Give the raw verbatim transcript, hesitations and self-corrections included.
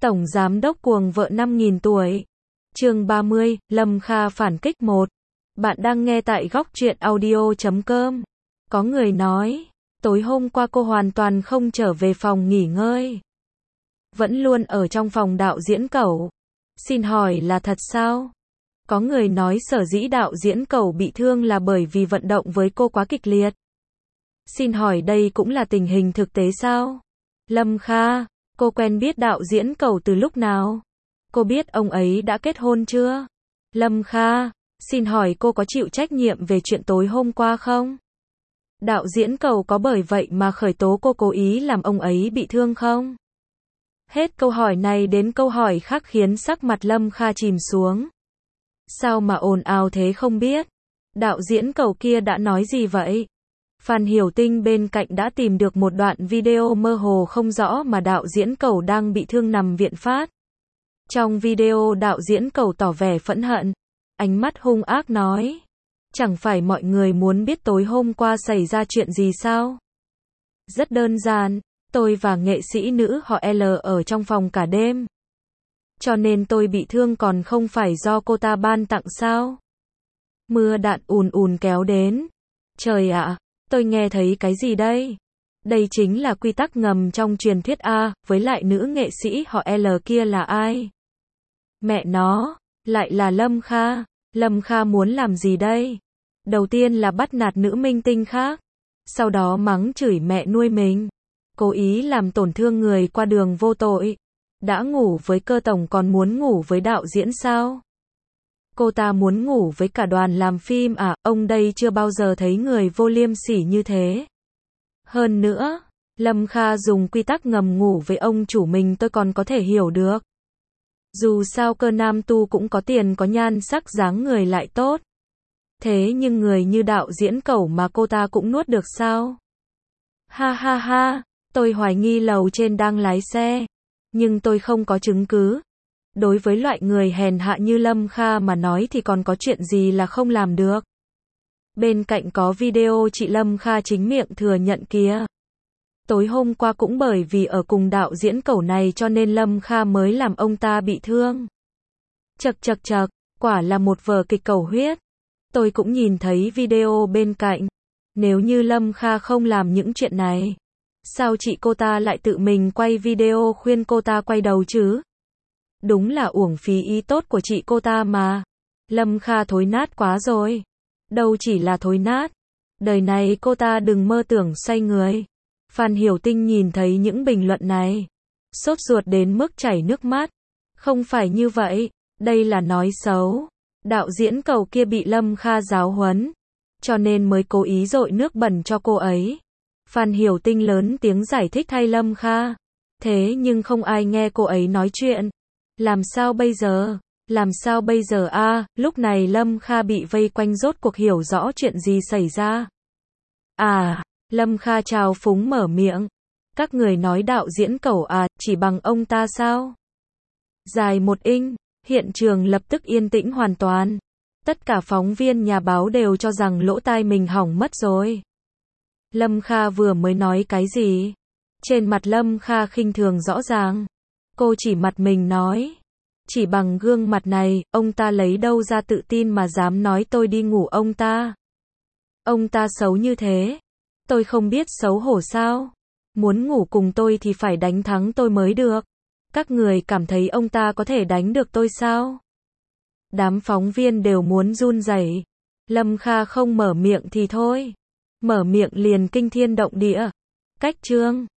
Tổng Giám đốc cuồng vợ năm nghìn tuổi. Chương ba mươi, Lâm Kha phản kích một. Bạn đang nghe tại góc truyện audio chấm com. Có người nói, tối hôm qua cô hoàn toàn không trở về phòng nghỉ ngơi. Vẫn luôn ở trong phòng đạo diễn Cẩu. Xin hỏi là thật sao? Có người nói sở dĩ đạo diễn Cẩu bị thương là bởi vì vận động với cô quá kịch liệt. Xin hỏi đây cũng là tình hình thực tế sao? Lâm Kha, cô quen biết đạo diễn Cẩu từ lúc nào? Cô biết ông ấy đã kết hôn chưa? Lâm Kha, xin hỏi cô có chịu trách nhiệm về chuyện tối hôm qua không? Đạo diễn Cẩu có bởi vậy mà khởi tố cô cố ý làm ông ấy bị thương không? Hết câu hỏi này đến câu hỏi khác khiến sắc mặt Lâm Kha chìm xuống. Sao mà ồn ào thế không biết? Đạo diễn Cẩu kia đã nói gì vậy? Phan Hiểu Tinh bên cạnh đã tìm được một đoạn video mơ hồ không rõ mà đạo diễn Cẩu đang bị thương nằm viện phát. Trong video đạo diễn Cẩu tỏ vẻ phẫn hận, ánh mắt hung ác nói, chẳng phải mọi người muốn biết tối hôm qua xảy ra chuyện gì sao? Rất đơn giản, tôi và nghệ sĩ nữ họ L ở trong phòng cả đêm. Cho nên tôi bị thương còn không phải do cô ta ban tặng sao? Mưa đạn ùn ùn kéo đến. Trời ạ, tôi nghe thấy cái gì đây? Đây chính là quy tắc ngầm trong truyền thuyết A, với lại nữ nghệ sĩ họ L kia là ai? Mẹ nó, lại là Lâm Kha. Lâm Kha muốn làm gì đây? Đầu tiên là bắt nạt nữ minh tinh khác, sau đó mắng chửi mẹ nuôi mình, cố ý làm tổn thương người qua đường vô tội. Đã ngủ với Cơ tổng còn muốn ngủ với đạo diễn sao? Cô ta muốn ngủ với cả đoàn làm phim à? Ông đây chưa bao giờ thấy người vô liêm sỉ như thế. Hơn nữa, Lâm Kha dùng quy tắc ngầm ngủ với ông chủ mình tôi còn có thể hiểu được. Dù sao Cơ nam tu cũng có tiền có nhan sắc dáng người lại tốt. Thế nhưng người như đạo diễn Cẩu mà cô ta cũng nuốt được sao? Ha ha ha, tôi hoài nghi lầu trên đang lái xe. Nhưng tôi không có chứng cứ. Đối với loại người hèn hạ như Lâm Kha mà nói thì còn có chuyện gì là không làm được. Bên cạnh có video chị Lâm Kha chính miệng thừa nhận kìa. Tối hôm qua cũng bởi vì ở cùng đạo diễn Cẩu này cho nên Lâm Kha mới làm ông ta bị thương. Chậc chậc chậc, quả là một vở kịch cầu huyết. Tôi cũng nhìn thấy video bên cạnh. Nếu như Lâm Kha không làm những chuyện này, sao chị cô ta lại tự mình quay video khuyên cô ta quay đầu chứ? Đúng là uổng phí ý tốt của chị cô ta mà. Lâm Kha thối nát quá rồi. Đâu chỉ là thối nát. Đời này cô ta đừng mơ tưởng xoay người. Phan Hiểu Tinh nhìn thấy những bình luận này, sốt ruột đến mức chảy nước mắt. Không phải như vậy, đây là nói xấu. Đạo diễn Cẩu kia bị Lâm Kha giáo huấn, cho nên mới cố ý dội nước bẩn cho cô ấy. Phan Hiểu Tinh lớn tiếng giải thích thay Lâm Kha. Thế nhưng không ai nghe cô ấy nói chuyện. Làm sao bây giờ? Làm sao bây giờ a? À, lúc này Lâm Kha bị vây quanh rốt cuộc hiểu rõ chuyện gì xảy ra. À, Lâm Kha trào phúng mở miệng. Các người nói đạo diễn Cẩu à, chỉ bằng ông ta sao? Dài một inch, hiện trường lập tức yên tĩnh hoàn toàn. Tất cả phóng viên nhà báo đều cho rằng lỗ tai mình hỏng mất rồi. Lâm Kha vừa mới nói cái gì? Trên mặt Lâm Kha khinh thường rõ ràng. Cô chỉ mặt mình nói. Chỉ bằng gương mặt này, ông ta lấy đâu ra tự tin mà dám nói tôi đi ngủ ông ta? Ông ta xấu như thế. Tôi không biết xấu hổ sao? Muốn ngủ cùng tôi thì phải đánh thắng tôi mới được. Các người cảm thấy ông ta có thể đánh được tôi sao? Đám phóng viên đều muốn run rẩy. Lâm Kha không mở miệng thì thôi. Mở miệng liền kinh thiên động địa. Cách chương.